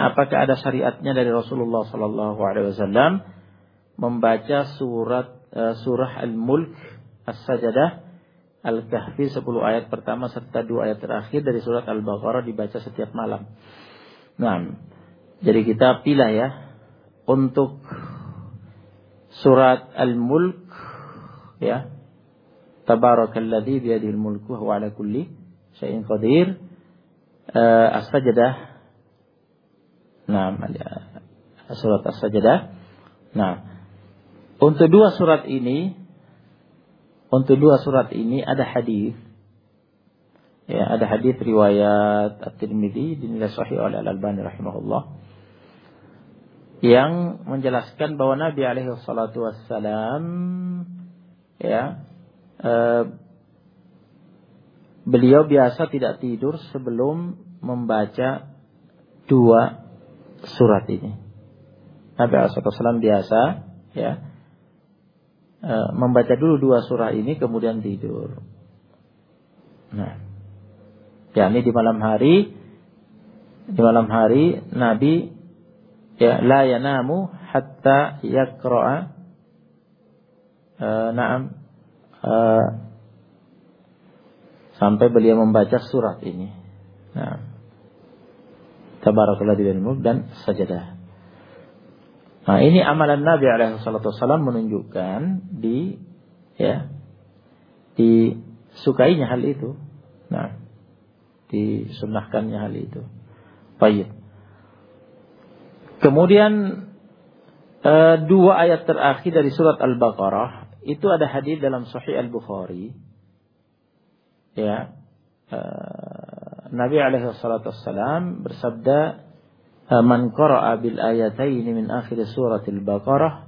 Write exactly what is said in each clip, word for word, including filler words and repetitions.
bertanya, apakah ada syariatnya dari Rasulullah sallallahu alaihi wasallam membaca surat uh, surah Al-Mulk, As-Sajdah, Al-Kahfi sepuluh ayat pertama serta dua ayat terakhir dari surat Al-Baqarah dibaca setiap malam. Nah, jadi kita pilih ya untuk surat Al-Mulk ya. Tabarakalladzi biyadihil mulku wa huwa ala kulli syai'in qadir. Uh, As-Sajdah. Nah, surat As-Sajdah. Nah, untuk dua surat ini, untuk dua surat ini ada hadis. Ya, ada hadis riwayat At-Tirmidzi dinilai sahih oleh Al-Albani rahimahullah yang menjelaskan bahwa Nabi alaihi salatu wassalam ya eh, beliau biasa tidak tidur sebelum membaca dua surat ini. Nabi alaihi salatu wassalam biasa ya eh, membaca dulu dua surah ini kemudian tidur. Nah, yakni di malam hari, di malam hari Nabi ya la yanamu hatta yaqra'a uh, na'am uh, sampai beliau membaca surat ini. Nah, Tabarakalladzi biyadihil mulk dan Sajdah. Nah, ini amalan Nabi alaihi salatu wasallam menunjukkan di ya disukainya hal itu. Nah, disunnahkannya hal itu. Baik. Kemudian uh, dua ayat terakhir dari surat Al-Baqarah itu ada hadis dalam Sahih Al-Bukhari. Ya. Uh, Nabi alaihi salatu wassalam bersabda, "Man qara'a bil ayataini min akhir surat Al-Baqarah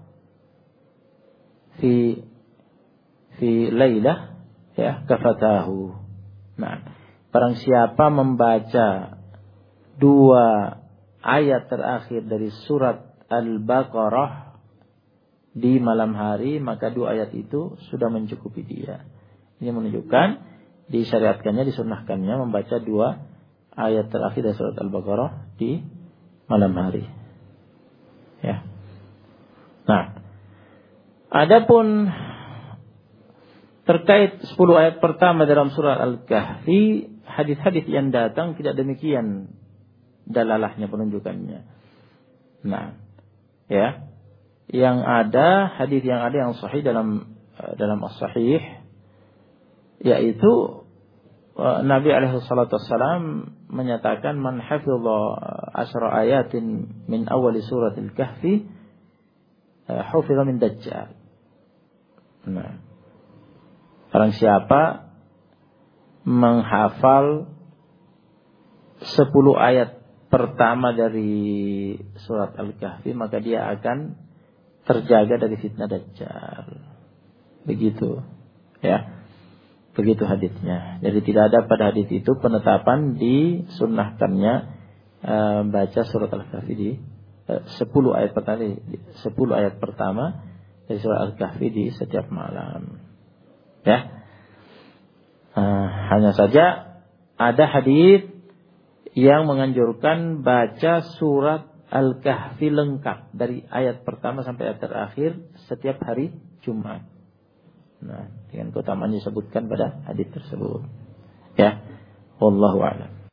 fi fi lailah ya kafatahu." Nah, barang siapa membaca dua ayat terakhir dari surat Al-Baqarah di malam hari, maka dua ayat itu sudah mencukupi dia. Ini menunjukkan disyariatkannya, disunnahkannya membaca dua ayat terakhir dari surat Al-Baqarah di malam hari. Ya. Nah, adapun terkait sepuluh ayat pertama dalam surat Al-Kahfi, hadis-hadis yang datang tidak demikian dalalahnya, penunjukannya. Nah, ya, yang ada hadis yang ada yang sahih dalam dalam as-sahih, yaitu Nabi alaihi salatu wassalam menyatakan, man hafidha asyra ayatin min awali suratil kahfi hufidha min dajjal. Nah, barang siapa menghafal sepuluh ayat pertama dari surat Al-Kahfi, maka dia akan terjaga dari fitnah Dajjal. Begitu. Ya. Begitu hadisnya. Jadi tidak ada pada hadis itu penetapan disunnahkannya e, baca surat Al-Kahfi di e, sepuluh ayat pertama sepuluh ayat pertama dari surat Al-Kahfi di setiap malam. Ya. E, hanya saja ada hadis yang menganjurkan baca surat Al-Kahfi lengkap dari ayat pertama sampai ayat terakhir setiap hari Jumat. Nah, dengan keutamaan disebutkan pada hadis tersebut. Ya, wallahu a'lam.